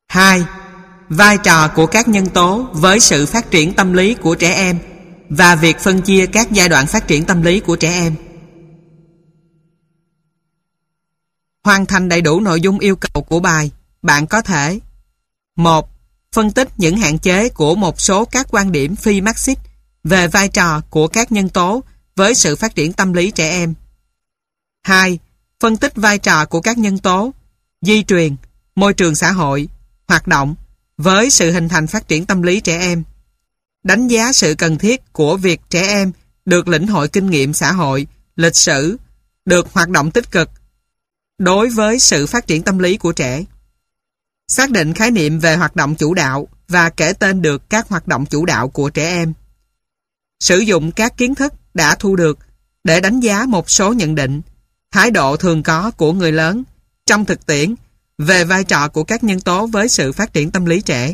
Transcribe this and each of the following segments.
2. Vai trò của các nhân tố với sự phát triển tâm lý của trẻ em và việc phân chia các giai đoạn phát triển tâm lý của trẻ em. Hoàn thành đầy đủ nội dung yêu cầu của bài, bạn có thể: 1. Phân tích những hạn chế của một số các quan điểm phi Marxist về vai trò của các nhân tố với sự phát triển tâm lý trẻ em. 2. Phân tích vai trò của các nhân tố di truyền, môi trường xã hội, hoạt động với sự hình thành phát triển tâm lý trẻ em. Đánh giá sự cần thiết của việc trẻ em được lĩnh hội kinh nghiệm xã hội, lịch sử, được hoạt động tích cực đối với sự phát triển tâm lý của trẻ. Xác định khái niệm về hoạt động chủ đạo và kể tên được các hoạt động chủ đạo của trẻ em. Sử dụng các kiến thức đã thu được để đánh giá một số nhận định, thái độ thường có của người lớn trong thực tiễn về vai trò của các nhân tố với sự phát triển tâm lý trẻ.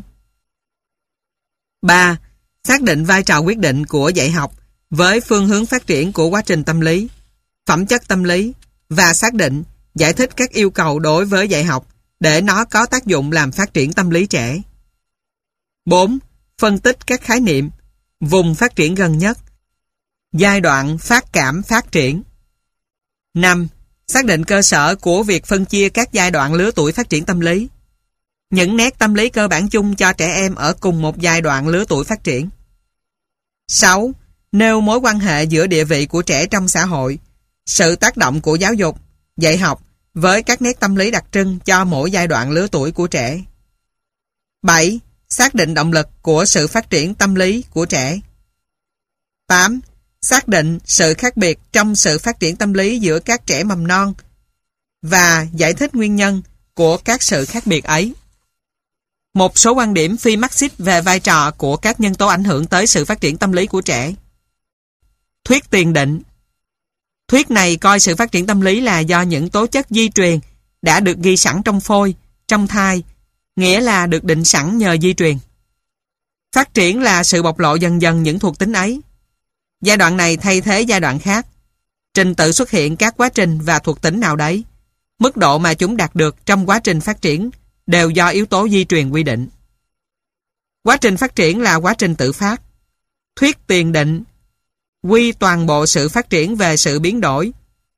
3. Xác định vai trò quyết định của dạy học với phương hướng phát triển của quá trình tâm lý, phẩm chất tâm lý và xác định, giải thích các yêu cầu đối với dạy học để nó có tác dụng làm phát triển tâm lý trẻ. 4. Phân tích các khái niệm, vùng phát triển gần nhất, giai đoạn phát cảm phát triển. 5. Xác định cơ sở của việc phân chia các giai đoạn lứa tuổi phát triển tâm lý. Những nét tâm lý cơ bản chung cho trẻ em ở cùng một giai đoạn lứa tuổi phát triển. 6. Nêu mối quan hệ giữa địa vị của trẻ trong xã hội, sự tác động của giáo dục, dạy học với các nét tâm lý đặc trưng cho mỗi giai đoạn lứa tuổi của trẻ. 7. Xác định động lực của sự phát triển tâm lý của trẻ. 8. Xác định sự khác biệt trong sự phát triển tâm lý giữa các trẻ mầm non và giải thích nguyên nhân của các sự khác biệt ấy. Một số quan điểm phi Marxist về vai trò của các nhân tố ảnh hưởng tới sự phát triển tâm lý của trẻ. Thuyết tiền định. Thuyết này coi sự phát triển tâm lý là do những tố chất di truyền đã được ghi sẵn trong phôi, trong thai, nghĩa là được định sẵn nhờ di truyền. Phát triển là sự bộc lộ dần dần những thuộc tính ấy. Giai đoạn này thay thế giai đoạn khác. Trình tự xuất hiện các quá trình và thuộc tính nào đấy. Mức độ mà chúng đạt được trong quá trình phát triển đều do yếu tố di truyền quy định. Quá trình phát triển là quá trình tự phát. Thuyết tiền định quy toàn bộ sự phát triển về sự biến đổi,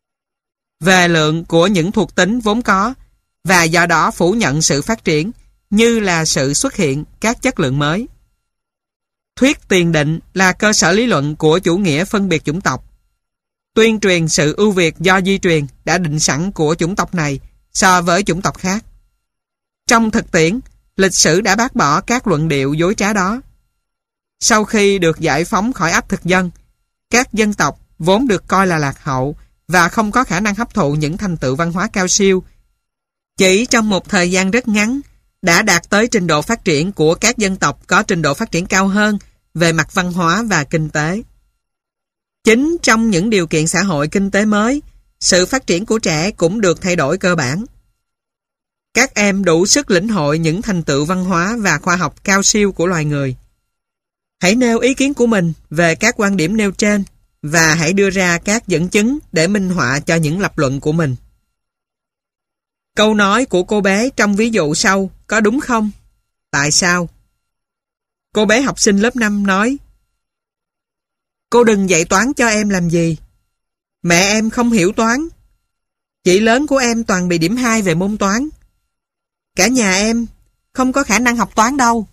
về lượng của những thuộc tính vốn có và do đó phủ nhận sự phát triển như là sự xuất hiện các chất lượng mới. Thuyết tiền định là cơ sở lý luận của chủ nghĩa phân biệt chủng tộc, tuyên truyền sự ưu việt do di truyền đã định sẵn của chủng tộc này so với chủng tộc khác. Trong thực tiễn, lịch sử đã bác bỏ các luận điệu dối trá đó. Sau khi được giải phóng khỏi ách thực dân, các dân tộc vốn được coi là lạc hậu và không có khả năng hấp thụ những thành tựu văn hóa cao siêu, chỉ trong một thời gian rất ngắn đã đạt tới trình độ phát triển của các dân tộc có trình độ phát triển cao hơn về mặt văn hóa và kinh tế. Chính trong những điều kiện xã hội kinh tế mới, sự phát triển của trẻ cũng được thay đổi cơ bản. Các em đủ sức lĩnh hội những thành tựu văn hóa và khoa học cao siêu của loài người. Hãy nêu ý kiến của mình về các quan điểm nêu trên và hãy đưa ra các dẫn chứng để minh họa cho những lập luận của mình. Câu nói của cô bé trong ví dụ sau có đúng không? Tại sao? Cô bé học sinh lớp 5 nói: Cô đừng dạy toán cho em làm gì. Mẹ em không hiểu toán. Chị lớn của em toàn bị điểm 2 về môn toán. Cả nhà em không có khả năng học toán đâu.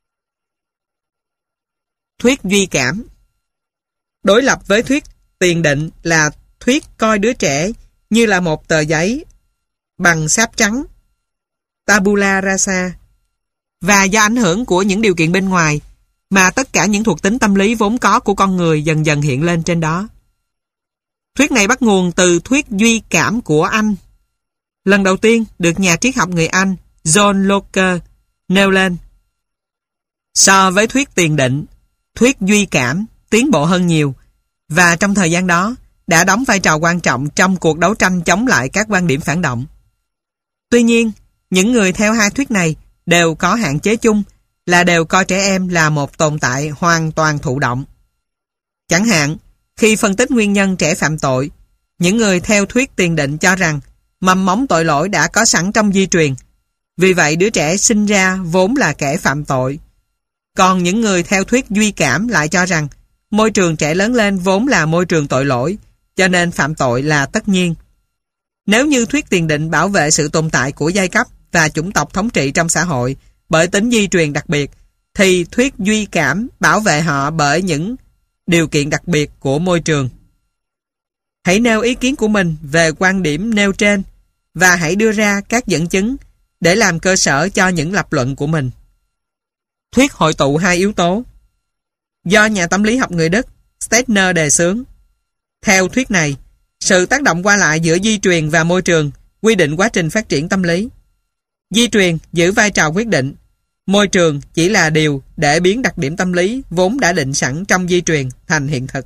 Thuyết duy cảm. Đối lập với thuyết tiền định là thuyết coi đứa trẻ như là một tờ giấy bằng sáp trắng, tabula rasa, và do ảnh hưởng của những điều kiện bên ngoài mà tất cả những thuộc tính tâm lý vốn có của con người dần dần hiện lên trên đó. Thuyết này bắt nguồn từ thuyết duy cảm của Anh. Lần đầu tiên được nhà triết học người Anh John Locke nêu lên. So với thuyết tiền định, thuyết duy cảm tiến bộ hơn nhiều và trong thời gian đó đã đóng vai trò quan trọng trong cuộc đấu tranh chống lại các quan điểm phản động. Tuy nhiên, những người theo hai thuyết này đều có hạn chế chung là đều coi trẻ em là một tồn tại hoàn toàn thụ động. Chẳng hạn, khi phân tích nguyên nhân trẻ phạm tội, những người theo thuyết tiền định cho rằng mầm mống tội lỗi đã có sẵn trong di truyền Vì vậy đứa trẻ sinh ra vốn là kẻ phạm tội. Còn những người theo thuyết duy cảm lại cho rằng môi trường trẻ lớn lên vốn là môi trường tội lỗi, cho nên phạm tội là tất nhiên. Nếu như thuyết tiền định bảo vệ sự tồn tại của giai cấp và chủng tộc thống trị trong xã hội bởi tính di truyền đặc biệt, thì thuyết duy cảm bảo vệ họ bởi những điều kiện đặc biệt của môi trường. Hãy nêu ý kiến của mình về quan điểm nêu trên và hãy đưa ra các dẫn chứng để làm cơ sở cho những lập luận của mình. Thuyết hội tụ hai yếu tố. Do nhà tâm lý học người Đức Stettner đề xướng. Theo thuyết này, sự tác động qua lại giữa di truyền và môi trường quy định quá trình phát triển tâm lý. Di truyền giữ vai trò quyết định, môi trường chỉ là điều để biến đặc điểm tâm lý vốn đã định sẵn trong di truyền thành hiện thực.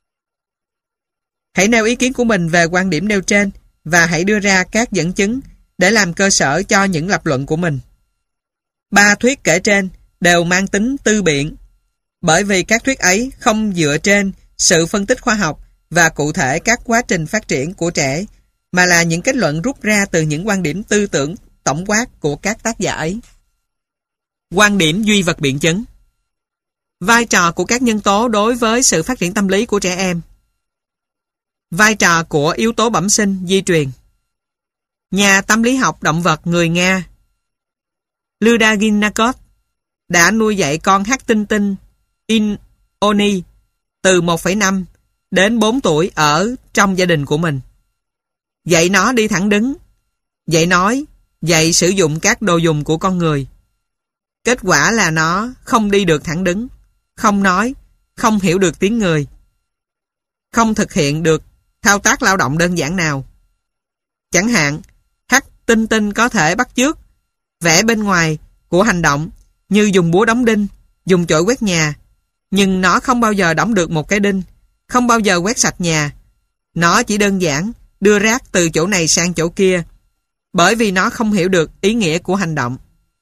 Hãy nêu ý kiến của mình về quan điểm nêu trên và hãy đưa ra các dẫn chứng để làm cơ sở cho những lập luận của mình. Ba thuyết kể trên đều mang tính tư biện, bởi vì các thuyết ấy không dựa trên sự phân tích khoa học và cụ thể các quá trình phát triển của trẻ, mà là những kết luận rút ra từ những quan điểm tư tưởng tổng quát của các tác giả ấy. Quan điểm duy vật biện chứng. Vai trò của các nhân tố đối với sự phát triển tâm lý của trẻ em. Vai trò của yếu tố bẩm sinh di truyền. Nhà tâm lý học động vật người Nga Ludaginakov đã nuôi dạy con hắc tinh tinh Ioni từ 1,5 đến 4 tuổi ở trong gia đình của mình. Dạy nó đi thẳng đứng, dạy nói, dạy sử dụng các đồ dùng của con người. Kết quả là nó không đi được thẳng đứng, không nói, không hiểu được tiếng người, không thực hiện được thao tác lao động đơn giản nào. Chẳng hạn, hắc tinh tinh có thể bắt chước vẽ bên ngoài của hành động như dùng búa đóng đinh, dùng chổi quét nhà, nhưng nó không bao giờ đóng được một cái đinh, không bao giờ quét sạch nhà. Nó chỉ đơn giản đưa rác từ chỗ này sang chỗ kia, bởi vì nó không hiểu được ý nghĩa của hành động.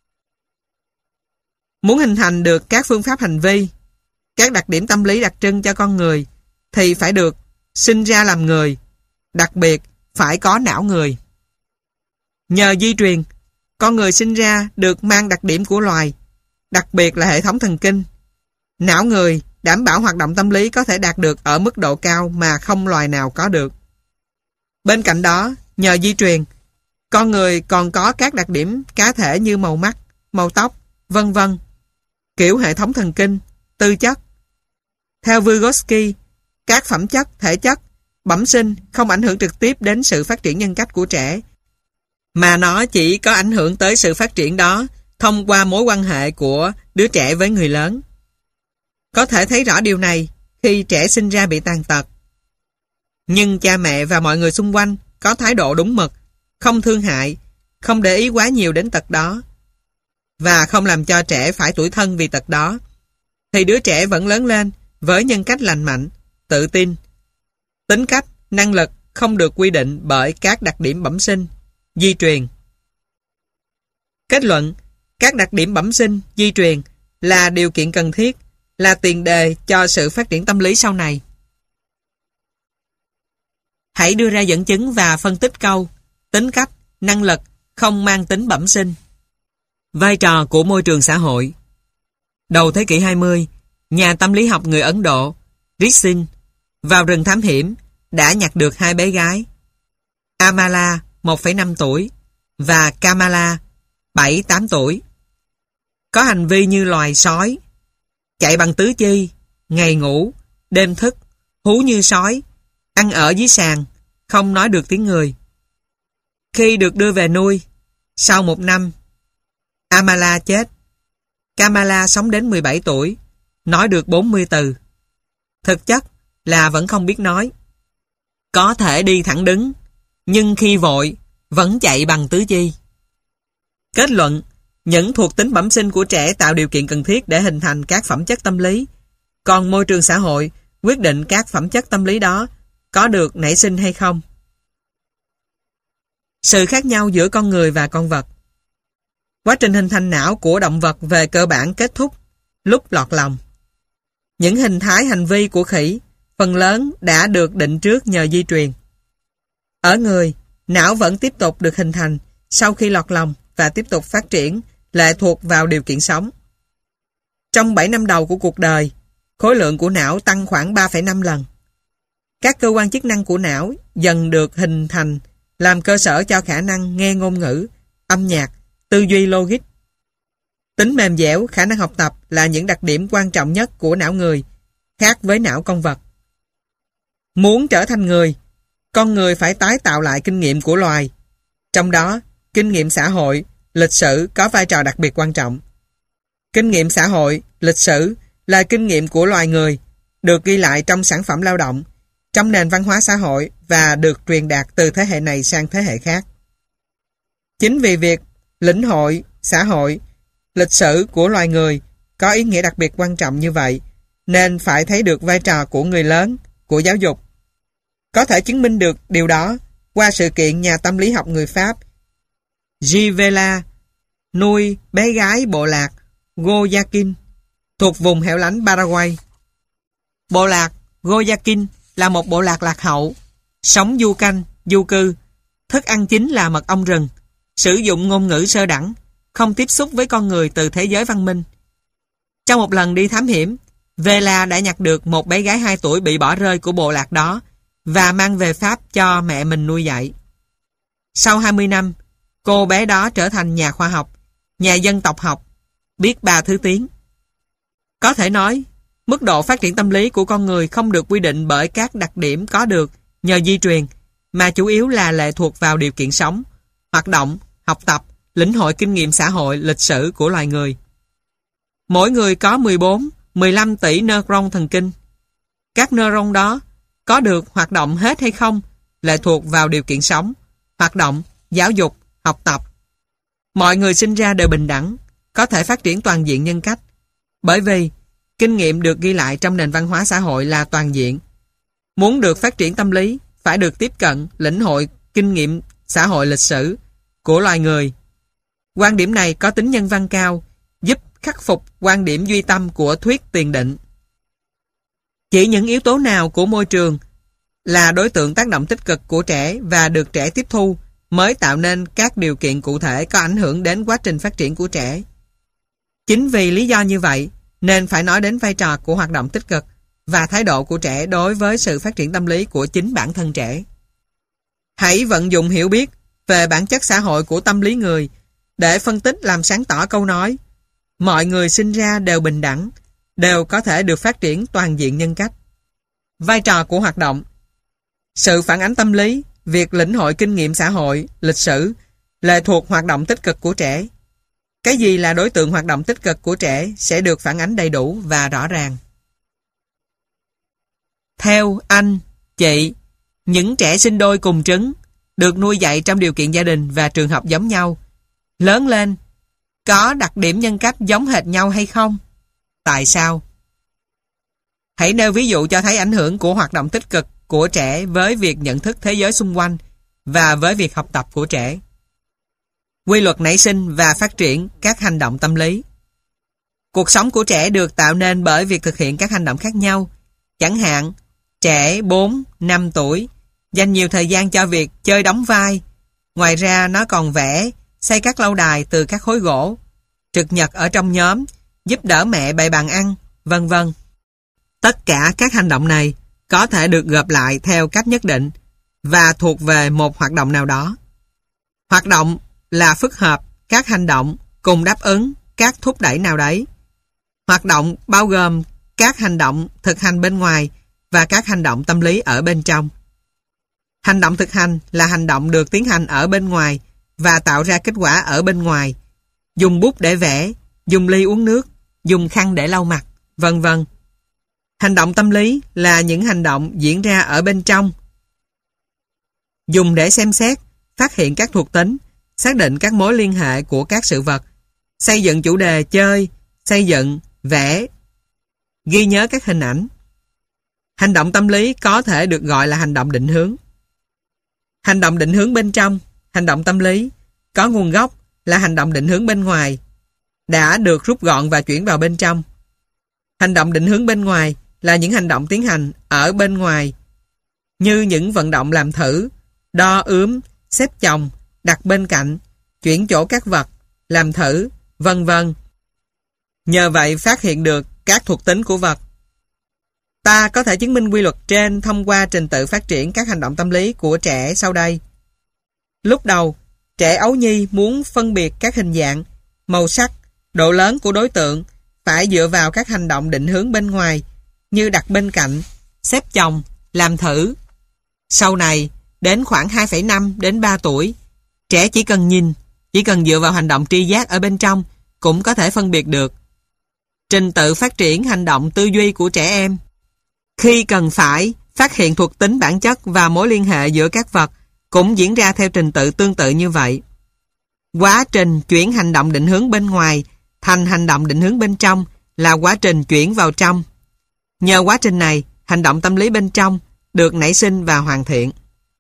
Muốn hình thành được các phương pháp hành vi, các đặc điểm tâm lý đặc trưng cho con người, thì phải được sinh ra làm người, đặc biệt phải có não người. Nhờ di truyền, con người sinh ra được mang đặc điểm của loài, đặc biệt là hệ thống thần kinh. Não người đảm bảo hoạt động tâm lý có thể đạt được ở mức độ cao mà không loài nào có được. Bên cạnh đó, nhờ di truyền, con người còn có các đặc điểm cá thể như màu mắt, màu tóc, vân vân, kiểu hệ thống thần kinh, tư chất. Theo Vygotsky, các phẩm chất, thể chất, bẩm sinh không ảnh hưởng trực tiếp đến sự phát triển nhân cách của trẻ, mà nó chỉ có ảnh hưởng tới sự phát triển đó thông qua mối quan hệ của đứa trẻ với người lớn. Có thể thấy rõ điều này khi trẻ sinh ra bị tàn tật. Nhưng cha mẹ và mọi người xung quanh có thái độ đúng mực, không thương hại, không để ý quá nhiều đến tật đó, và không làm cho trẻ phải tủi thân vì tật đó, thì đứa trẻ vẫn lớn lên với nhân cách lành mạnh, tự tin. Tính cách, năng lực không được quy định bởi các đặc điểm bẩm sinh, di truyền. Kết luận, các đặc điểm bẩm sinh, di truyền là điều kiện cần thiết, là tiền đề cho sự phát triển tâm lý sau này. Hãy đưa ra dẫn chứng và phân tích câu tính cách, năng lực không mang tính bẩm sinh. Vai trò của môi trường xã hội. Đầu thế kỷ 20, nhà tâm lý học người Ấn Độ Rishin vào rừng thám hiểm đã nhặt được hai bé gái, Amala 1,5 tuổi và Kamala 7-8 tuổi. Có hành vi như loài sói, chạy bằng tứ chi, ngày ngủ, đêm thức, hú như sói, ăn ở dưới sàn, không nói được tiếng người. Khi được đưa về nuôi, sau 1 năm, Amala chết. Kamala sống đến 17 tuổi, nói được 40 từ. Thực chất là vẫn không biết nói. Có thể đi thẳng đứng, nhưng khi vội, vẫn chạy bằng tứ chi. Kết luận, những thuộc tính bẩm sinh của trẻ tạo điều kiện cần thiết để hình thành các phẩm chất tâm lý, còn môi trường xã hội quyết định các phẩm chất tâm lý đó có được nảy sinh hay không. Sự khác nhau giữa con người và con vật. Quá trình hình thành não của động vật về cơ bản kết thúc lúc lọt lòng. Những hình thái hành vi của khỉ phần lớn đã được định trước nhờ di truyền. Ở người, não vẫn tiếp tục được hình thành sau khi lọt lòng và tiếp tục phát triển lệ thuộc vào điều kiện sống. Trong 7 năm đầu của cuộc đời, khối lượng của não tăng khoảng 3,5 lần. Các cơ quan chức năng của não dần được hình thành làm cơ sở cho khả năng nghe ngôn ngữ, âm nhạc, tư duy logic. Tính mềm dẻo, khả năng học tập là những đặc điểm quan trọng nhất của não người, khác với não con vật. Muốn trở thành người, con người phải tái tạo lại kinh nghiệm của loài. Trong đó, kinh nghiệm xã hội, lịch sử có vai trò đặc biệt quan trọng. Kinh nghiệm xã hội, lịch sử là kinh nghiệm của loài người, được ghi lại trong sản phẩm lao động, trong nền văn hóa xã hội và được truyền đạt từ thế hệ này sang thế hệ khác. Chính vì việc lĩnh hội, xã hội, lịch sử của loài người có ý nghĩa đặc biệt quan trọng như vậy, nên phải thấy được vai trò của người lớn, của giáo dục. Có thể chứng minh được điều đó qua sự kiện nhà tâm lý học người Pháp Givela nuôi bé gái bộ lạc Guayaquil thuộc vùng hẻo lánh Paraguay. Bộ lạc Guayaquil là một bộ lạc lạc hậu, sống du canh, du cư, thức ăn chính là mật ong rừng, sử dụng ngôn ngữ sơ đẳng, không tiếp xúc với con người từ thế giới văn minh. Trong một lần đi thám hiểm, Vela đã nhặt được một bé gái 2 tuổi bị bỏ rơi của bộ lạc đó và mang về Pháp cho mẹ mình nuôi dạy. Sau 20 năm, cô bé đó trở thành nhà khoa học, nhà dân tộc học, biết 3 thứ tiếng. Có thể nói, mức độ phát triển tâm lý của con người không được quy định bởi các đặc điểm có được nhờ di truyền, mà chủ yếu là lệ thuộc vào điều kiện sống, hoạt động, học tập, lĩnh hội kinh nghiệm xã hội, lịch sử của loài người. Mỗi người có 14-15 tỷ neuron thần kinh. Các neuron đó có được hoạt động hết hay không lệ thuộc vào điều kiện sống, hoạt động, giáo dục, học tập. Mọi người sinh ra đều bình đẳng, có thể phát triển toàn diện nhân cách, bởi vì kinh nghiệm được ghi lại trong nền văn hóa xã hội là toàn diện. Muốn được phát triển tâm lý, phải được tiếp cận, lĩnh hội kinh nghiệm xã hội lịch sử của loài người. Quan điểm này có tính nhân văn cao, giúp khắc phục quan điểm duy tâm của thuyết tiền định. Chỉ những yếu tố nào của môi trường là đối tượng tác động tích cực của trẻ và được trẻ tiếp thu mới tạo nên các điều kiện cụ thể có ảnh hưởng đến quá trình phát triển của trẻ. Chính vì lý do như vậy, nên phải nói đến vai trò của hoạt động tích cực và thái độ của trẻ đối với sự phát triển tâm lý của chính bản thân trẻ. Hãy vận dụng hiểu biết về bản chất xã hội của tâm lý người để phân tích làm sáng tỏ câu nói mọi người sinh ra đều bình đẳng, đều có thể được phát triển toàn diện nhân cách. Vai trò của hoạt động. Sự phản ánh tâm lý, việc lĩnh hội kinh nghiệm xã hội, lịch sử, lệ thuộc hoạt động tích cực của trẻ. Cái gì là đối tượng hoạt động tích cực của trẻ sẽ được phản ánh đầy đủ và rõ ràng. Theo anh, chị, những trẻ sinh đôi cùng trứng được nuôi dạy trong điều kiện gia đình và trường học giống nhau, lớn lên, có đặc điểm nhân cách giống hệt nhau hay không? Tại sao? Hãy nêu ví dụ cho thấy ảnh hưởng của hoạt động tích cực của trẻ với việc nhận thức thế giới xung quanh và với việc học tập của trẻ. Quy luật nảy sinh và phát triển các hành động tâm lý. Cuộc sống của trẻ được tạo nên bởi việc thực hiện các hành động khác nhau. Chẳng hạn, trẻ 4-5 tuổi dành nhiều thời gian cho việc chơi đóng vai. Ngoài ra nó còn vẽ, xây các lâu đài từ các khối gỗ, trực nhật ở trong nhóm, giúp đỡ mẹ bày bàn ăn, vân vân. Tất cả các hành động này có thể được gộp lại theo cách nhất định và thuộc về một hoạt động nào đó. Hoạt động là phức hợp các hành động cùng đáp ứng các thúc đẩy nào đấy. Hoạt động bao gồm các hành động thực hành bên ngoài và các hành động tâm lý ở bên trong. Hành động thực hành là hành động được tiến hành ở bên ngoài và tạo ra kết quả ở bên ngoài. Dùng bút để vẽ, dùng ly uống nước, dùng khăn để lau mặt, vân vân. Hành động tâm lý là những hành động diễn ra ở bên trong. Dùng để xem xét, phát hiện các thuộc tính, xác định các mối liên hệ của các sự vật, xây dựng chủ đề chơi, xây dựng, vẽ, ghi nhớ các hình ảnh. Hành động tâm lý có thể được gọi là hành động định hướng. Hành động định hướng bên trong, hành động tâm lý, có nguồn gốc là hành động định hướng bên ngoài, đã được rút gọn và chuyển vào bên trong. Hành động định hướng bên ngoài là những hành động tiến hành ở bên ngoài, như những vận động làm thử, đo ướm, xếp chồng, đặt bên cạnh, chuyển chỗ các vật, làm thử, vân vân. Nhờ vậy phát hiện được các thuộc tính của vật. Ta có thể chứng minh quy luật trên thông qua trình tự phát triển các hành động tâm lý của trẻ sau đây. Lúc đầu, trẻ ấu nhi muốn phân biệt các hình dạng, màu sắc, độ lớn của đối tượng phải dựa vào các hành động định hướng bên ngoài như đặt bên cạnh, xếp chồng, làm thử. Sau này, đến khoảng 2,5 đến 3 tuổi, trẻ chỉ cần nhìn, chỉ cần dựa vào hành động tri giác ở bên trong cũng có thể phân biệt được. Trình tự phát triển hành động tư duy của trẻ em. Khi cần phải phát hiện thuộc tính bản chất và mối liên hệ giữa các vật cũng diễn ra theo trình tự tương tự như vậy. Quá trình chuyển hành động định hướng bên ngoài thành hành động định hướng bên trong là quá trình chuyển vào trong. Nhờ quá trình này, hành động tâm lý bên trong được nảy sinh và hoàn thiện.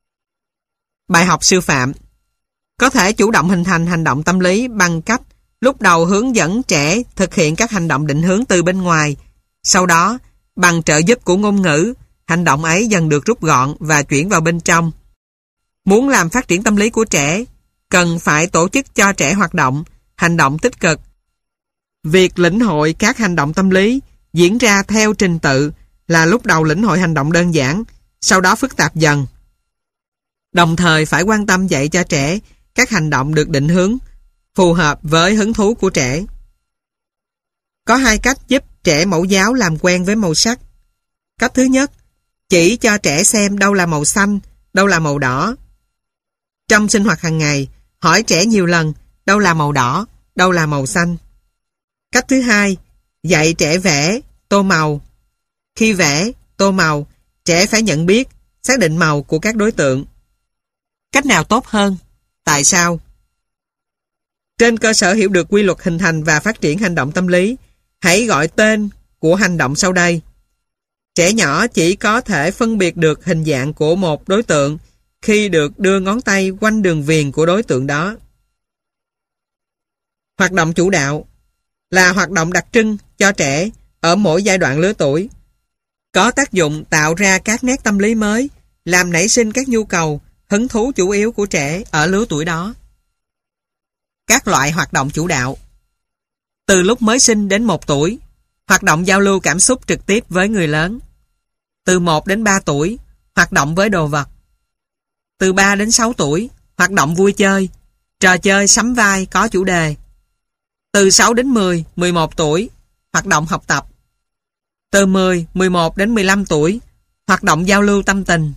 Bài học sư phạm. Có thể chủ động hình thành hành động tâm lý bằng cách lúc đầu hướng dẫn trẻ thực hiện các hành động định hướng từ bên ngoài. Sau đó, bằng trợ giúp của ngôn ngữ, hành động ấy dần được rút gọn và chuyển vào bên trong. Muốn làm phát triển tâm lý của trẻ, cần phải tổ chức cho trẻ hoạt động, hành động tích cực. Việc lĩnh hội các hành động tâm lý diễn ra theo trình tự là lúc đầu lĩnh hội hành động đơn giản, sau đó phức tạp dần. Đồng thời phải quan tâm dạy cho trẻ các hành động được định hướng, phù hợp với hứng thú của trẻ. Có hai cách giúp trẻ mẫu giáo làm quen với màu sắc. Cách thứ nhất, chỉ cho trẻ xem đâu là màu xanh, đâu là màu đỏ. Trong sinh hoạt hàng ngày, hỏi trẻ nhiều lần đâu là màu đỏ, đâu là màu xanh. Cách thứ hai, dạy trẻ vẽ, tô màu. Khi vẽ, tô màu, trẻ phải nhận biết, xác định màu của các đối tượng. Cách nào tốt hơn? Tại sao? Trên cơ sở hiểu được quy luật hình thành và phát triển hành động tâm lý, hãy gọi tên của hành động sau đây. Trẻ nhỏ chỉ có thể phân biệt được hình dạng của một đối tượng khi được đưa ngón tay quanh đường viền của đối tượng đó. Hoạt động chủ đạo là hoạt động đặc trưng cho trẻ ở mỗi giai đoạn lứa tuổi. Có tác dụng tạo ra các nét tâm lý mới, làm nảy sinh các nhu cầu, hứng thú chủ yếu của trẻ ở lứa tuổi đó. Các loại hoạt động chủ đạo. Từ lúc mới sinh đến 1 tuổi, hoạt động giao lưu cảm xúc trực tiếp với người lớn. Từ 1 đến 3 tuổi, hoạt động với đồ vật. Từ 3 đến 6 tuổi, hoạt động vui chơi, trò chơi sắm vai có chủ đề. Từ 6 đến 10, 11 tuổi, hoạt động học tập. Từ 10, 11 đến 15 tuổi, hoạt động giao lưu tâm tình.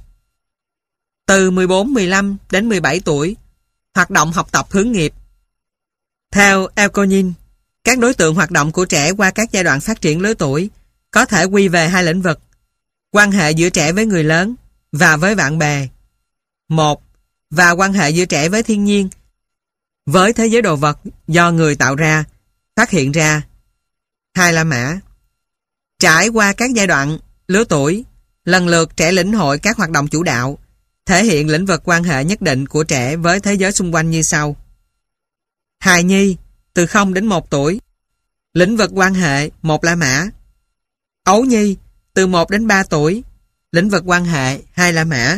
Từ 14, 15 đến 17 tuổi, hoạt động học tập hướng nghiệp. Theo Elkonin, các đối tượng hoạt động của trẻ qua các giai đoạn phát triển lứa tuổi có thể quy về hai lĩnh vực: quan hệ giữa trẻ với người lớn và với bạn bè. 1. Và quan hệ giữa trẻ với thiên nhiên, với thế giới đồ vật do người tạo ra, phát hiện ra. 2 là mã. Trải qua các giai đoạn lứa tuổi, lần lượt trẻ lĩnh hội các hoạt động chủ đạo, thể hiện lĩnh vực quan hệ nhất định của trẻ với thế giới xung quanh như sau. Hài nhi, từ 0 đến 1 tuổi, lĩnh vực quan hệ 1 la mã. Ấu nhi, từ 1 đến 3 tuổi, lĩnh vực quan hệ 2 la mã.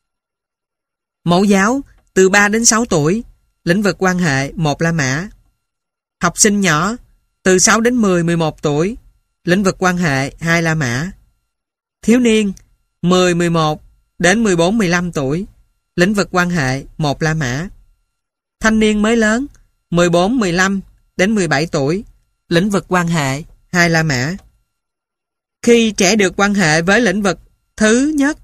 Mẫu giáo, từ 3 đến 6 tuổi, lĩnh vực quan hệ 1 la mã. Học sinh nhỏ, từ 6 đến 10, 11 tuổi, lĩnh vực quan hệ 2 la mã. Thiếu niên, 10, 11 đến 14, 15 tuổi, lĩnh vực quan hệ 1 la mã. Thanh niên mới lớn, 14, 15 đến 17 tuổi, lĩnh vực quan hệ 2 la mã. Khi trẻ được quan hệ với lĩnh vực thứ nhất,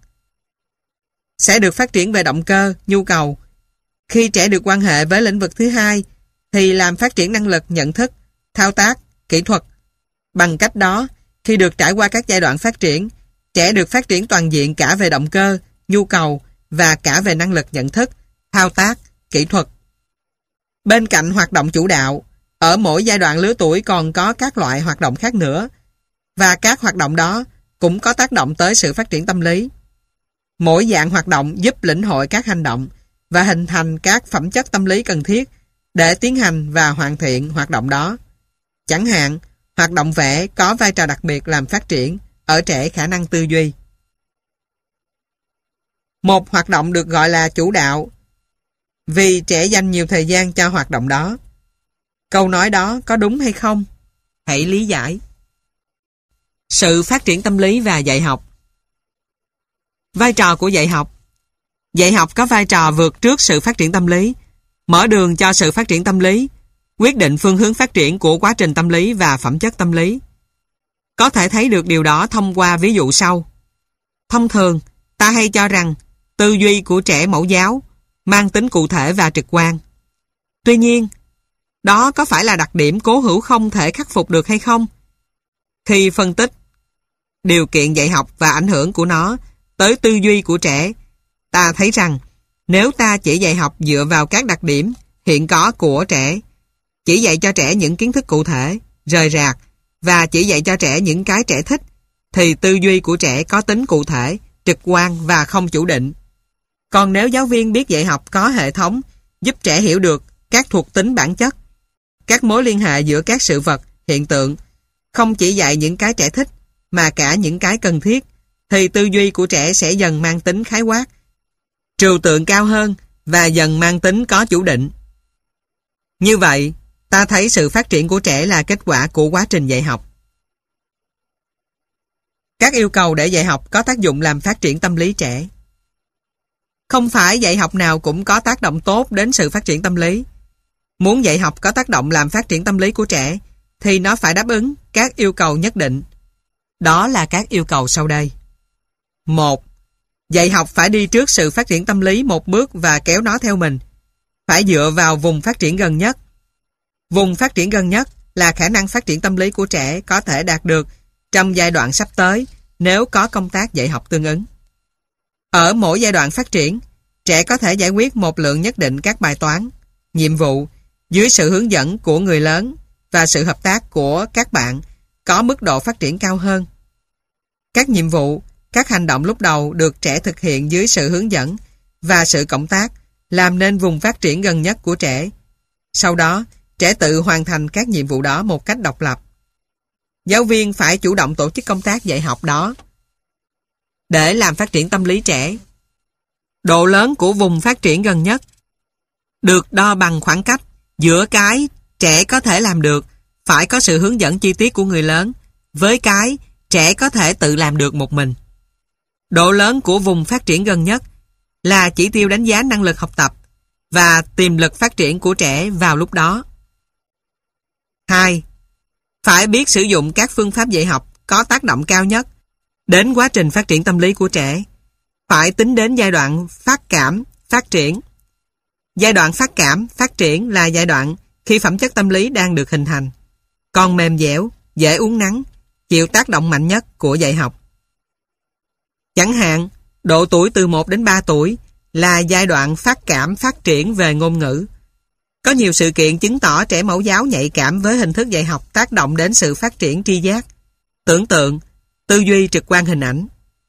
sẽ được phát triển về động cơ, nhu cầu. Khi trẻ được quan hệ với lĩnh vực thứ hai, thì làm phát triển năng lực, nhận thức, thao tác, kỹ thuật. Bằng cách đó, khi được trải qua các giai đoạn phát triển, trẻ được phát triển toàn diện cả về động cơ, nhu cầu và cả về năng lực nhận thức, thao tác, kỹ thuật. Bên cạnh hoạt động chủ đạo, ở mỗi giai đoạn lứa tuổi còn có các loại hoạt động khác nữa, và các hoạt động đó cũng có tác động tới sự phát triển tâm lý. Mỗi dạng hoạt động giúp lĩnh hội các hành động và hình thành các phẩm chất tâm lý cần thiết để tiến hành và hoàn thiện hoạt động đó. Chẳng hạn, hoạt động vẽ có vai trò đặc biệt làm phát triển ở trẻ khả năng tư duy. Một hoạt động được gọi là chủ đạo vì trẻ dành nhiều thời gian cho hoạt động đó. Câu nói đó có đúng hay không? Hãy lý giải. Sự phát triển tâm lý và dạy học. Vai trò của dạy học. Dạy học có vai trò vượt trước sự phát triển tâm lý, mở đường cho sự phát triển tâm lý, quyết định phương hướng phát triển của quá trình tâm lý và phẩm chất tâm lý. Có thể thấy được điều đó thông qua ví dụ sau. Thông thường, ta hay cho rằng tư duy của trẻ mẫu giáo mang tính cụ thể và trực quan. Tuy nhiên, đó có phải là đặc điểm cố hữu không thể khắc phục được hay không? Khi phân tích điều kiện dạy học và ảnh hưởng của nó tới tư duy của trẻ, ta thấy rằng nếu ta chỉ dạy học dựa vào các đặc điểm hiện có của trẻ, chỉ dạy cho trẻ những kiến thức cụ thể, rời rạc và chỉ dạy cho trẻ những cái trẻ thích, thì tư duy của trẻ có tính cụ thể, trực quan và không chủ định. Còn nếu giáo viên biết dạy học có hệ thống, giúp trẻ hiểu được các thuộc tính bản chất, các mối liên hệ giữa các sự vật, hiện tượng, không chỉ dạy những cái trẻ thích, mà cả những cái cần thiết, thì tư duy của trẻ sẽ dần mang tính khái quát, trừu tượng cao hơn và dần mang tính có chủ định. Như vậy, ta thấy sự phát triển của trẻ là kết quả của quá trình dạy học. Các yêu cầu để dạy học có tác dụng làm phát triển tâm lý trẻ. Không phải dạy học nào cũng có tác động tốt đến sự phát triển tâm lý. Muốn dạy học có tác động làm phát triển tâm lý của trẻ, thì nó phải đáp ứng các yêu cầu nhất định. Đó là các yêu cầu sau đây. 1. Dạy học phải đi trước sự phát triển tâm lý một bước và kéo nó theo mình. Phải dựa vào vùng phát triển gần nhất. Vùng phát triển gần nhất là khả năng phát triển tâm lý của trẻ có thể đạt được trong giai đoạn sắp tới nếu có công tác dạy học tương ứng. Ở mỗi giai đoạn phát triển, trẻ có thể giải quyết một lượng nhất định các bài toán, nhiệm vụ dưới sự hướng dẫn của người lớn và sự hợp tác của các bạn có mức độ phát triển cao hơn. Các nhiệm vụ, các hành động lúc đầu được trẻ thực hiện dưới sự hướng dẫn và sự cộng tác làm nên vùng phát triển gần nhất của trẻ. Sau đó, trẻ tự hoàn thành các nhiệm vụ đó một cách độc lập. Giáo viên phải chủ động tổ chức công tác dạy học đó để làm phát triển tâm lý trẻ. Độ lớn của vùng phát triển gần nhất được đo bằng khoảng cách giữa cái trẻ có thể làm được, phải có sự hướng dẫn chi tiết của người lớn, với cái trẻ có thể tự làm được một mình. Độ lớn của vùng phát triển gần nhất là chỉ tiêu đánh giá năng lực học tập và tiềm lực phát triển của trẻ vào lúc đó. 2. Phải biết sử dụng các phương pháp dạy học có tác động cao nhất đến quá trình phát triển tâm lý của trẻ. Phải tính đến giai đoạn phát cảm, phát triển. Giai đoạn phát cảm, phát triển là giai đoạn khi phẩm chất tâm lý đang được hình thành, còn mềm dẻo, dễ uốn nắn, chịu tác động mạnh nhất của dạy học. Chẳng hạn, độ tuổi từ 1 đến 3 tuổi là giai đoạn phát cảm, phát triển về ngôn ngữ. Có nhiều sự kiện chứng tỏ trẻ mẫu giáo nhạy cảm với hình thức dạy học tác động đến sự phát triển tri giác, tưởng tượng, tư duy trực quan hình ảnh.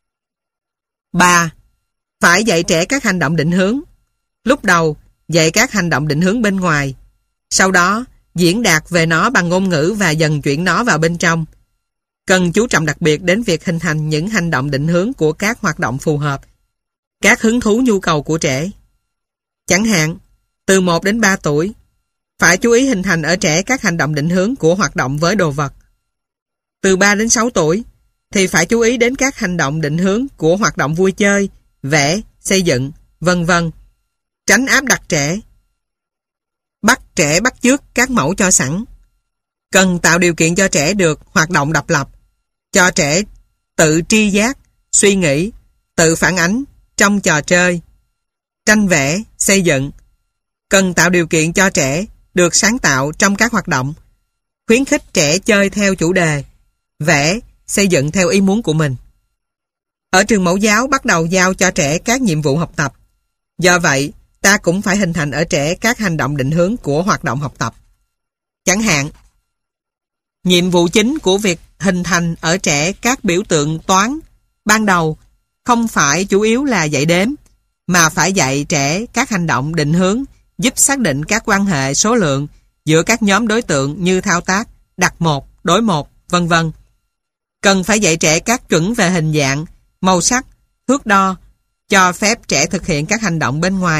3. Phải dạy trẻ các hành động định hướng. Lúc đầu, dạy các hành động định hướng bên ngoài. Sau đó, diễn đạt về nó bằng ngôn ngữ và dần chuyển nó vào bên trong. Cần chú trọng đặc biệt đến việc hình thành những hành động định hướng của các hoạt động phù hợp, các hứng thú nhu cầu của trẻ. Chẳng hạn, từ 1 đến 3 tuổi, phải chú ý hình thành ở trẻ các hành động định hướng của hoạt động với đồ vật. Từ 3 đến 6 tuổi, thì phải chú ý đến các hành động định hướng của hoạt động vui chơi, vẽ, xây dựng, vân vân. Tránh áp đặt trẻ. Bắt trẻ bắt chước các mẫu cho sẵn. Cần tạo điều kiện cho trẻ được hoạt động độc lập, cho trẻ tự tri giác, suy nghĩ, tự phản ánh trong trò chơi, tranh vẽ, xây dựng. Cần tạo điều kiện cho trẻ được sáng tạo trong các hoạt động, khuyến khích trẻ chơi theo chủ đề, vẽ, xây dựng theo ý muốn của mình. Ở trường mẫu giáo bắt đầu giao cho trẻ các nhiệm vụ học tập. Do vậy, ta cũng phải hình thành ở trẻ các hành động định hướng của hoạt động học tập. Chẳng hạn, nhiệm vụ chính của việc hình thành ở trẻ các biểu tượng toán ban đầu không phải chủ yếu là dạy đếm, mà phải dạy trẻ các hành động định hướng giúp xác định các quan hệ số lượng giữa các nhóm đối tượng như thao tác, đặt một, đối một, vân vân. Cần phải dạy trẻ các chuẩn về hình dạng, màu sắc, thước đo, cho phép trẻ thực hiện các hành động bên ngoài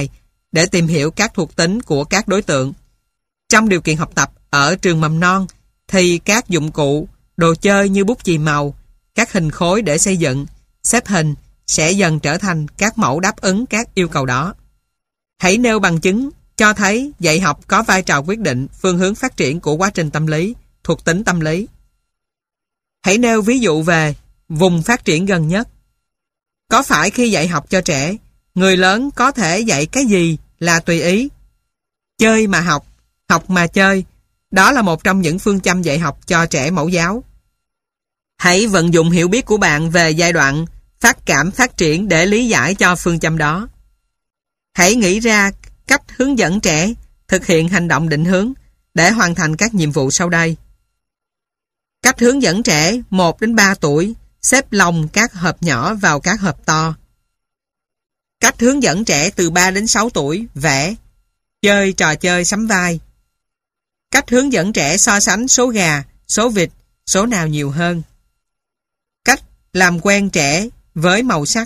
để tìm hiểu các thuộc tính của các đối tượng. Trong điều kiện học tập ở trường mầm non thì các dụng cụ, đồ chơi như bút chì màu, các hình khối để xây dựng, xếp hình sẽ dần trở thành các mẫu đáp ứng các yêu cầu đó. Hãy nêu bằng chứng cho thấy dạy học có vai trò quyết định phương hướng phát triển của quá trình tâm lý, thuộc tính tâm lý. Hãy nêu ví dụ về vùng phát triển gần nhất. Có phải khi dạy học cho trẻ, người lớn có thể dạy cái gì là tùy ý? Chơi mà học, học mà chơi, đó là một trong những phương châm dạy học cho trẻ mẫu giáo. Hãy vận dụng hiểu biết của bạn về giai đoạn phát cảm phát triển để lý giải cho phương châm đó. Hãy nghĩ ra cách hướng dẫn trẻ thực hiện hành động định hướng để hoàn thành các nhiệm vụ sau đây. Cách hướng dẫn trẻ 1 đến 3 tuổi xếp lồng các hộp nhỏ vào các hộp to. Cách hướng dẫn trẻ từ 3 đến 6 tuổi vẽ, chơi trò chơi sắm vai. Cách hướng dẫn trẻ so sánh số gà, số vịt, số nào nhiều hơn. Cách làm quen trẻ với màu sắc.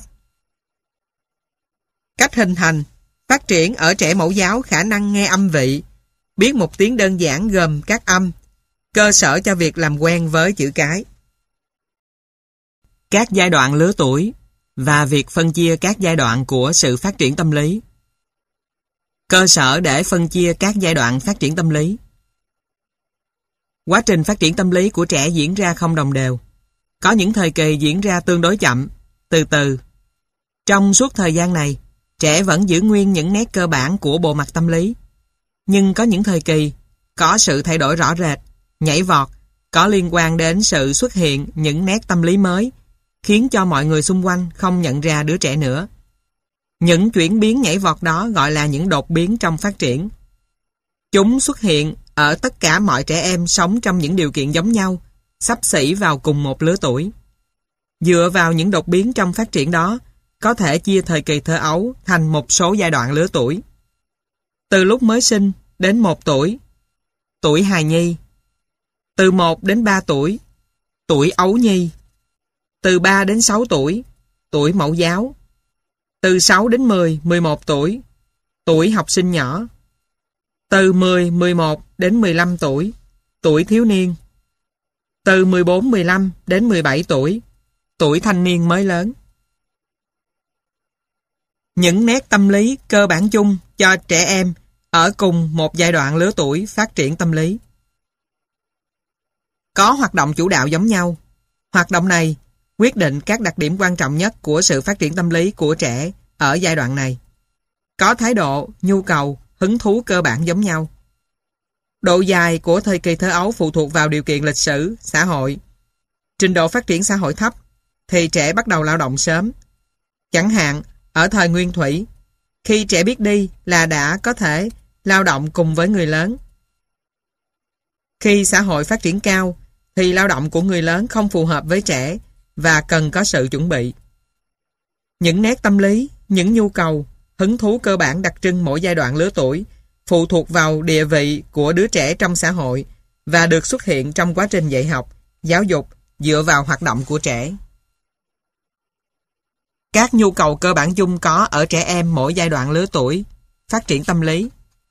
Cách hình thành, phát triển ở trẻ mẫu giáo khả năng nghe âm vị, biết một tiếng đơn giản gồm các âm, cơ sở cho việc làm quen với chữ cái. Các giai đoạn lứa tuổi và việc phân chia các giai đoạn của sự phát triển tâm lý. Cơ sở để phân chia các giai đoạn phát triển tâm lý. Quá trình phát triển tâm lý của trẻ diễn ra không đồng đều. Có những thời kỳ diễn ra tương đối chậm, từ từ. Trong suốt thời gian này, trẻ vẫn giữ nguyên những nét cơ bản của bộ mặt tâm lý. Nhưng có những thời kỳ có sự thay đổi rõ rệt, nhảy vọt, có liên quan đến sự xuất hiện những nét tâm lý mới, khiến cho mọi người xung quanh không nhận ra đứa trẻ nữa. Những chuyển biến nhảy vọt đó gọi là những đột biến trong phát triển. Chúng xuất hiện ở tất cả mọi trẻ em sống trong những điều kiện giống nhau, xấp xỉ vào cùng một lứa tuổi. Dựa vào những đột biến trong phát triển đó, có thể chia thời kỳ thơ ấu thành một số giai đoạn lứa tuổi. Từ lúc mới sinh đến 1 tuổi, tuổi hài nhi. Từ 1 đến 3 tuổi, tuổi ấu nhi. Từ 3 đến 6 tuổi, tuổi mẫu giáo. Từ 6 đến 10, 11 tuổi, tuổi học sinh nhỏ. Từ 10, 11 đến 15 tuổi, tuổi thiếu niên. Từ 14, 15 đến 17 tuổi, tuổi thanh niên mới lớn. Những nét tâm lý cơ bản chung cho trẻ em ở cùng một giai đoạn lứa tuổi phát triển tâm lý. Có hoạt động chủ đạo giống nhau. Hoạt động này quyết định các đặc điểm quan trọng nhất của sự phát triển tâm lý của trẻ ở giai đoạn này. Có thái độ, nhu cầu, hứng thú cơ bản giống nhau. Độ dài của thời kỳ thơ ấu phụ thuộc vào điều kiện lịch sử, xã hội. Trình độ phát triển xã hội thấp thì trẻ bắt đầu lao động sớm. Chẳng hạn, ở thời nguyên thủy, khi trẻ biết đi là đã có thể lao động cùng với người lớn. Khi xã hội phát triển cao thì lao động của người lớn không phù hợp với trẻ và cần có sự chuẩn bị. Những nét tâm lý, những nhu cầu, hứng thú cơ bản đặc trưng mỗi giai đoạn lứa tuổi phụ thuộc vào địa vị của đứa trẻ trong xã hội và được xuất hiện trong quá trình dạy học, giáo dục dựa vào hoạt động của trẻ. Các nhu cầu cơ bản chung có ở trẻ em mỗi giai đoạn lứa tuổi, phát triển tâm lý.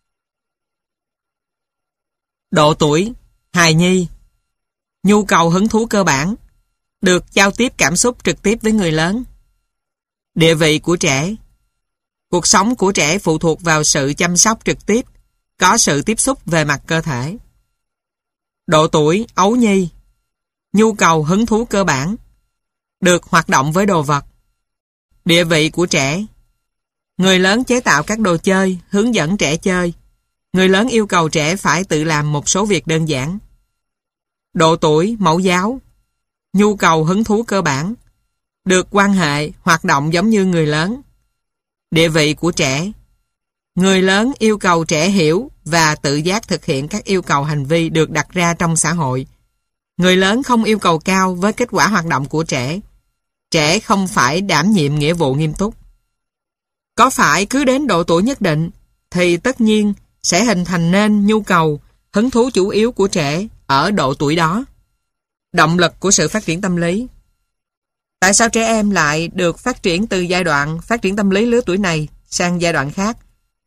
Độ tuổi, hài nhi. Nhu cầu hứng thú cơ bản, được giao tiếp cảm xúc trực tiếp với người lớn. Địa vị của trẻ. Cuộc sống của trẻ phụ thuộc vào sự chăm sóc trực tiếp, có sự tiếp xúc về mặt cơ thể. Độ tuổi, ấu nhi. Nhu cầu hứng thú cơ bản, được hoạt động với đồ vật. Địa vị của trẻ. Người lớn chế tạo các đồ chơi, hướng dẫn trẻ chơi. Người lớn yêu cầu trẻ phải tự làm một số việc đơn giản. Độ tuổi, mẫu giáo. Nhu cầu hứng thú cơ bản, được quan hệ, hoạt động giống như người lớn. Địa vị của trẻ. Người lớn yêu cầu trẻ hiểu và tự giác thực hiện các yêu cầu hành vi được đặt ra trong xã hội. Người lớn không yêu cầu cao với kết quả hoạt động của trẻ. Trẻ không phải đảm nhiệm nghĩa vụ nghiêm túc. Có phải cứ đến độ tuổi nhất định thì tất nhiên sẽ hình thành nên nhu cầu, hứng thú chủ yếu của trẻ ở độ tuổi đó. Động lực của sự phát triển tâm lý. Tại sao trẻ em lại được phát triển từ giai đoạn phát triển tâm lý lứa tuổi này sang giai đoạn khác?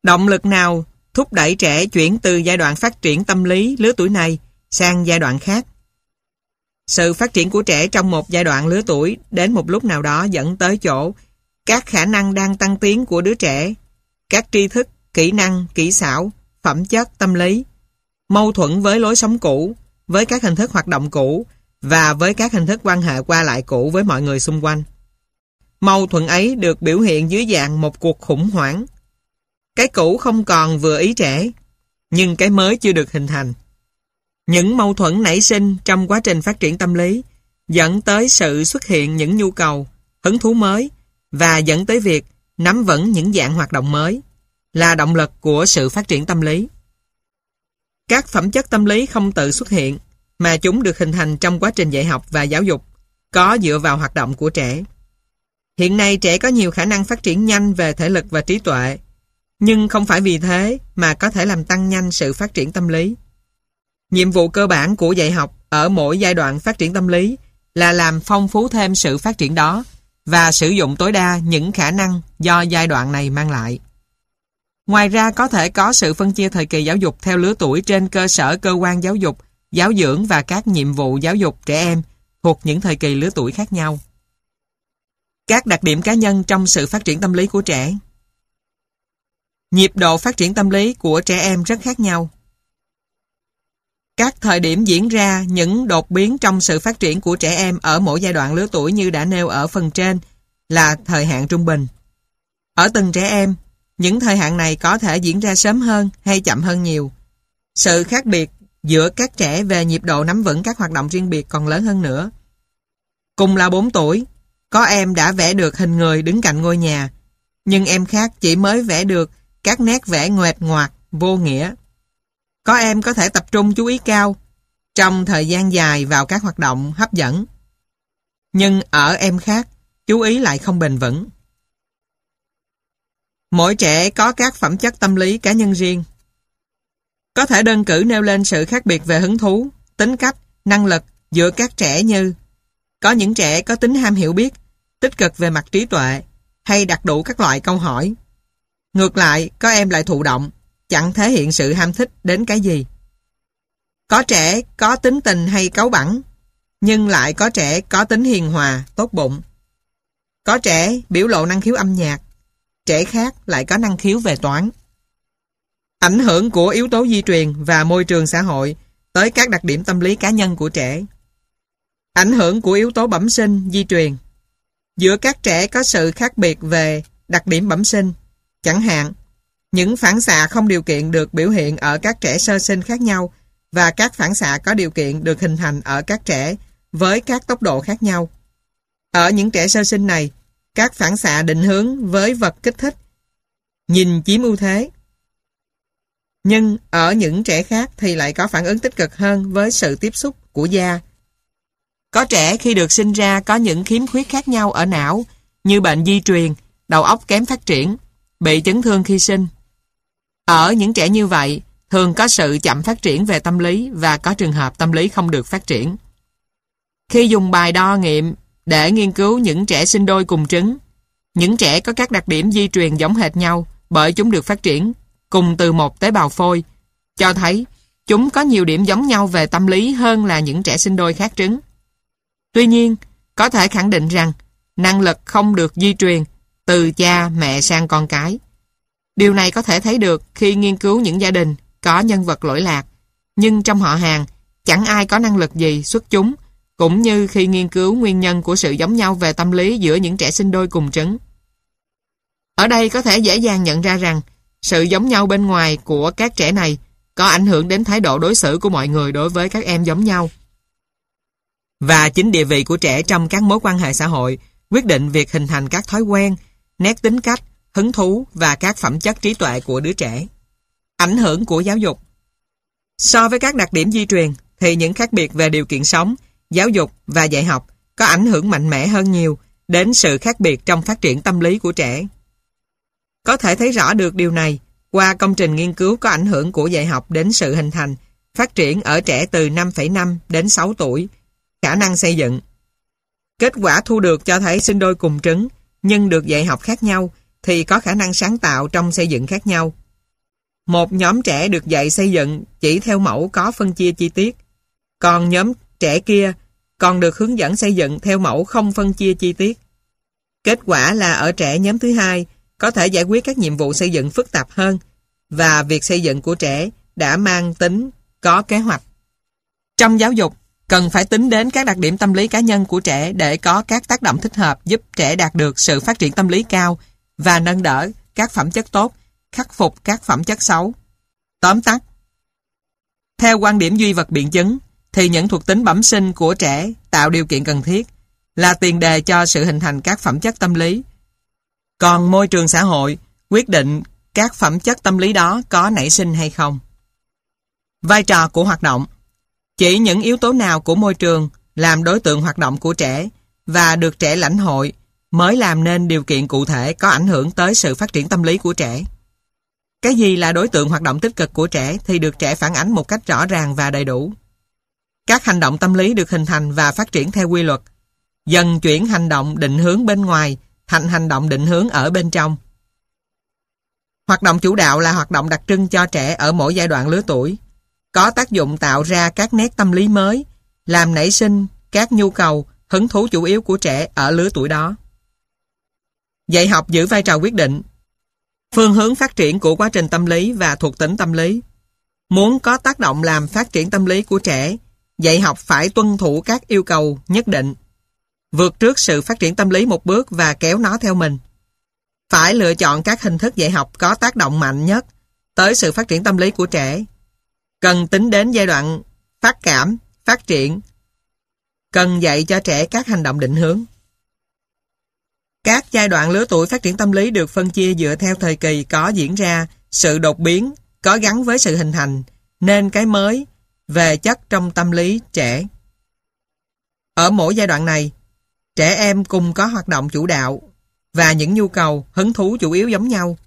Động lực nào thúc đẩy trẻ chuyển từ giai đoạn phát triển tâm lý lứa tuổi này sang giai đoạn khác? Sự phát triển của trẻ trong một giai đoạn lứa tuổi đến một lúc nào đó dẫn tới chỗ các khả năng đang tăng tiến của đứa trẻ, các tri thức, kỹ năng, kỹ xảo, phẩm chất, tâm lý, mâu thuẫn với lối sống cũ, với các hình thức hoạt động cũ và với các hình thức quan hệ qua lại cũ với mọi người xung quanh. Mâu thuẫn ấy được biểu hiện dưới dạng một cuộc khủng hoảng. Cái cũ không còn vừa ý trẻ, nhưng cái mới chưa được hình thành. Những mâu thuẫn nảy sinh trong quá trình phát triển tâm lý dẫn tới sự xuất hiện những nhu cầu, hứng thú mới và dẫn tới việc nắm vững những dạng hoạt động mới, là động lực của sự phát triển tâm lý. Các phẩm chất tâm lý không tự xuất hiện, mà chúng được hình thành trong quá trình dạy học và giáo dục, có dựa vào hoạt động của trẻ. Hiện nay trẻ có nhiều khả năng phát triển nhanh về thể lực và trí tuệ, nhưng không phải vì thế mà có thể làm tăng nhanh sự phát triển tâm lý. Nhiệm vụ cơ bản của dạy học ở mỗi giai đoạn phát triển tâm lý là làm phong phú thêm sự phát triển đó và sử dụng tối đa những khả năng do giai đoạn này mang lại. Ngoài ra có thể có sự phân chia thời kỳ giáo dục theo lứa tuổi trên cơ sở cơ quan giáo dục, giáo dưỡng và các nhiệm vụ giáo dục trẻ em thuộc những thời kỳ lứa tuổi khác nhau. Các đặc điểm cá nhân trong sự phát triển tâm lý của trẻ. Nhịp độ phát triển tâm lý của trẻ em rất khác nhau. Các thời điểm diễn ra những đột biến trong sự phát triển của trẻ em ở mỗi giai đoạn lứa tuổi như đã nêu ở phần trên là thời hạn trung bình. Ở từng trẻ em, những thời hạn này có thể diễn ra sớm hơn hay chậm hơn nhiều. Sự khác biệt giữa các trẻ về nhịp độ nắm vững các hoạt động riêng biệt còn lớn hơn nữa. Cùng là 4 tuổi, có em đã vẽ được hình người đứng cạnh ngôi nhà, nhưng em khác chỉ mới vẽ được các nét vẽ nguệch ngoạc, vô nghĩa. Có em có thể tập trung chú ý cao trong thời gian dài vào các hoạt động hấp dẫn, nhưng ở em khác, chú ý lại không bền vững. Mỗi trẻ có các phẩm chất tâm lý cá nhân riêng. Có thể đơn cử nêu lên sự khác biệt về hứng thú, tính cách, năng lực giữa các trẻ như có những trẻ có tính ham hiểu biết, tích cực về mặt trí tuệ, hay đặt đủ các loại câu hỏi. Ngược lại, có em lại thụ động, chẳng thể hiện sự ham thích đến cái gì. Có trẻ có tính tình hay cáu bẳn, nhưng lại có trẻ có tính hiền hòa, tốt bụng. Có trẻ biểu lộ năng khiếu âm nhạc, trẻ khác lại có năng khiếu về toán. Ảnh hưởng của yếu tố di truyền và môi trường xã hội tới các đặc điểm tâm lý cá nhân của trẻ. Ảnh hưởng của yếu tố bẩm sinh, di truyền. Giữa các trẻ có sự khác biệt về đặc điểm bẩm sinh, chẳng hạn, những phản xạ không điều kiện được biểu hiện ở các trẻ sơ sinh khác nhau và các phản xạ có điều kiện được hình thành ở các trẻ với các tốc độ khác nhau. Ở những trẻ sơ sinh này, các phản xạ định hướng với vật kích thích, nhìn chiếm ưu thế. Nhưng ở những trẻ khác thì lại có phản ứng tích cực hơn với sự tiếp xúc của da. Có trẻ khi được sinh ra có những khiếm khuyết khác nhau ở não, như bệnh di truyền, đầu óc kém phát triển, bị chấn thương khi sinh. Ở những trẻ như vậy, thường có sự chậm phát triển về tâm lý và có trường hợp tâm lý không được phát triển. Khi dùng bài đo nghiệm để nghiên cứu những trẻ sinh đôi cùng trứng, những trẻ có các đặc điểm di truyền giống hệt nhau bởi chúng được phát triển cùng từ một tế bào phôi, cho thấy chúng có nhiều điểm giống nhau về tâm lý hơn là những trẻ sinh đôi khác trứng. Tuy nhiên, có thể khẳng định rằng năng lực không được di truyền từ cha mẹ sang con cái. Điều này có thể thấy được khi nghiên cứu những gia đình có nhân vật lỗi lạc, nhưng trong họ hàng chẳng ai có năng lực gì xuất chúng, cũng như khi nghiên cứu nguyên nhân của sự giống nhau về tâm lý giữa những trẻ sinh đôi cùng trứng. Ở đây có thể dễ dàng nhận ra rằng sự giống nhau bên ngoài của các trẻ này có ảnh hưởng đến thái độ đối xử của mọi người đối với các em giống nhau. Và chính địa vị của trẻ trong các mối quan hệ xã hội quyết định việc hình thành các thói quen, nét tính cách, hứng thú và các phẩm chất trí tuệ của đứa trẻ. Ảnh hưởng của giáo dục. So với các đặc điểm di truyền thì những khác biệt về điều kiện sống, giáo dục và dạy học có ảnh hưởng mạnh mẽ hơn nhiều đến sự khác biệt trong phát triển tâm lý của trẻ. Có thể thấy rõ được điều này qua công trình nghiên cứu có ảnh hưởng của dạy học đến sự hình thành, phát triển ở trẻ từ 5,5 đến 6 tuổi, khả năng xây dựng. Kết quả thu được cho thấy sinh đôi cùng trứng nhưng được dạy học khác nhau thì có khả năng sáng tạo trong xây dựng khác nhau. Một nhóm trẻ được dạy xây dựng chỉ theo mẫu có phân chia chi tiết, còn nhóm trẻ kia còn được hướng dẫn xây dựng theo mẫu không phân chia chi tiết. Kết quả là ở trẻ nhóm thứ hai có thể giải quyết các nhiệm vụ xây dựng phức tạp hơn, và việc xây dựng của trẻ đã mang tính có kế hoạch. Trong giáo dục, cần phải tính đến các đặc điểm tâm lý cá nhân của trẻ để có các tác động thích hợp giúp trẻ đạt được sự phát triển tâm lý cao và nâng đỡ các phẩm chất tốt, khắc phục các phẩm chất xấu. Tóm tắt, theo quan điểm duy vật biện chứng, thì những thuộc tính bẩm sinh của trẻ tạo điều kiện cần thiết, là tiền đề cho sự hình thành các phẩm chất tâm lý. Còn môi trường xã hội quyết định các phẩm chất tâm lý đó có nảy sinh hay không. Vai trò của hoạt động. Chỉ những yếu tố nào của môi trường làm đối tượng hoạt động của trẻ và được trẻ lãnh hội mới làm nên điều kiện cụ thể có ảnh hưởng tới sự phát triển tâm lý của trẻ. Cái gì là đối tượng hoạt động tích cực của trẻ thì được trẻ phản ánh một cách rõ ràng và đầy đủ. Các hành động tâm lý được hình thành và phát triển theo quy luật, dần chuyển hành động định hướng bên ngoài thành hành động định hướng ở bên trong. Hoạt động chủ đạo là hoạt động đặc trưng cho trẻ ở mỗi giai đoạn lứa tuổi, có tác dụng tạo ra các nét tâm lý mới, làm nảy sinh các nhu cầu, hứng thú chủ yếu của trẻ ở lứa tuổi đó. Dạy học giữ vai trò quyết định phương hướng phát triển của quá trình tâm lý và thuộc tính tâm lý. Muốn có tác động làm phát triển tâm lý của trẻ, dạy học phải tuân thủ các yêu cầu nhất định, vượt trước sự phát triển tâm lý một bước và kéo nó theo mình. Phải lựa chọn các hình thức dạy học có tác động mạnh nhất tới sự phát triển tâm lý của trẻ. Cần tính đến giai đoạn phát cảm, phát triển. Cần dạy cho trẻ các hành động định hướng. Các giai đoạn lứa tuổi phát triển tâm lý được phân chia dựa theo thời kỳ có diễn ra sự đột biến có gắn với sự hình thành nên cái mới về chất trong tâm lý trẻ. Ở mỗi giai đoạn này, trẻ em cùng có hoạt động chủ đạo và những nhu cầu, hứng thú chủ yếu giống nhau.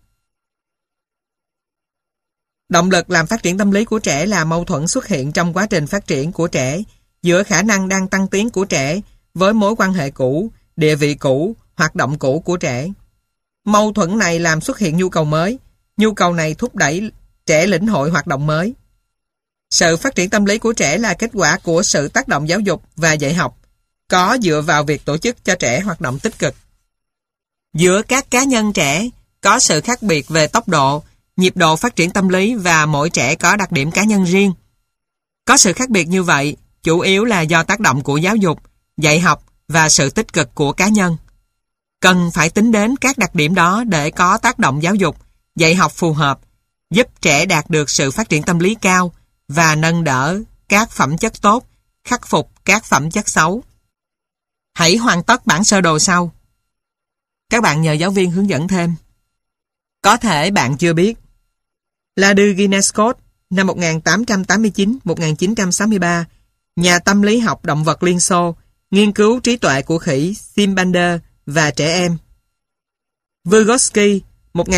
Động lực làm phát triển tâm lý của trẻ là mâu thuẫn xuất hiện trong quá trình phát triển của trẻ giữa khả năng đang tăng tiến của trẻ với mối quan hệ cũ, địa vị cũ, hoạt động cũ của trẻ. Mâu thuẫn này làm xuất hiện nhu cầu mới. Nhu cầu này thúc đẩy trẻ lĩnh hội hoạt động mới. Sự phát triển tâm lý của trẻ là kết quả của sự tác động giáo dục và dạy học, có dựa vào việc tổ chức cho trẻ hoạt động tích cực. Giữa các cá nhân trẻ có sự khác biệt về tốc độ, nhịp độ phát triển tâm lý và mỗi trẻ có đặc điểm cá nhân riêng. Có sự khác biệt như vậy, chủ yếu là do tác động của giáo dục, dạy học và sự tích cực của cá nhân. Cần phải tính đến các đặc điểm đó để có tác động giáo dục, dạy học phù hợp, giúp trẻ đạt được sự phát triển tâm lý cao và nâng đỡ các phẩm chất tốt, khắc phục các phẩm chất xấu. Hãy hoàn tất bản sơ đồ sau. Các bạn nhờ giáo viên hướng dẫn thêm. Có thể bạn chưa biết. Ladue-Guinness-Scott năm 1889-1963, nhà tâm lý học động vật Liên Xô, nghiên cứu trí tuệ của khỉ, chimpanzee và trẻ em. Vygotsky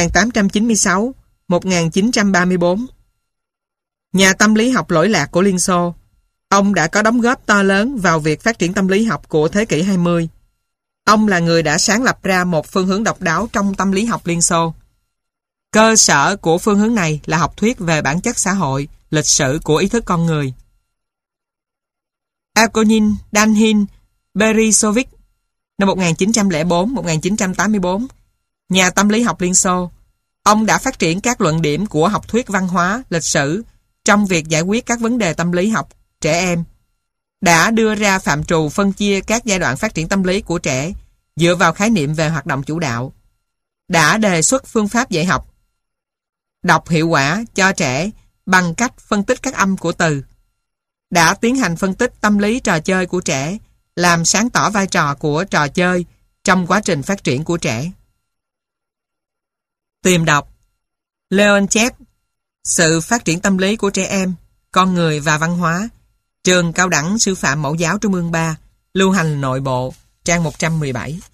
1896-1934, nhà tâm lý học lỗi lạc của Liên Xô. Ông đã có đóng góp to lớn vào việc phát triển tâm lý học của thế kỷ 20. Ông là người đã sáng lập ra một phương hướng độc đáo trong tâm lý học Liên Xô. Cơ sở của phương hướng này là học thuyết về bản chất xã hội, lịch sử của ý thức con người. Akonin Danhin Berisovich năm 1904-1984, nhà tâm lý học Liên Xô. Ông đã phát triển các luận điểm của học thuyết văn hóa, lịch sử trong việc giải quyết các vấn đề tâm lý học trẻ em. Đã đưa ra phạm trù phân chia các giai đoạn phát triển tâm lý của trẻ dựa vào khái niệm về hoạt động chủ đạo. Đã đề xuất phương pháp dạy học đọc hiệu quả cho trẻ bằng cách phân tích các âm của từ. Đã tiến hành phân tích tâm lý trò chơi của trẻ, làm sáng tỏ vai trò của trò chơi trong quá trình phát triển của trẻ. Tìm đọc Leontief, Sự phát triển tâm lý của trẻ em, con người và văn hóa, Trường Cao đẳng Sư phạm Mẫu giáo Trung ương 3, Lưu hành nội bộ, trang 117.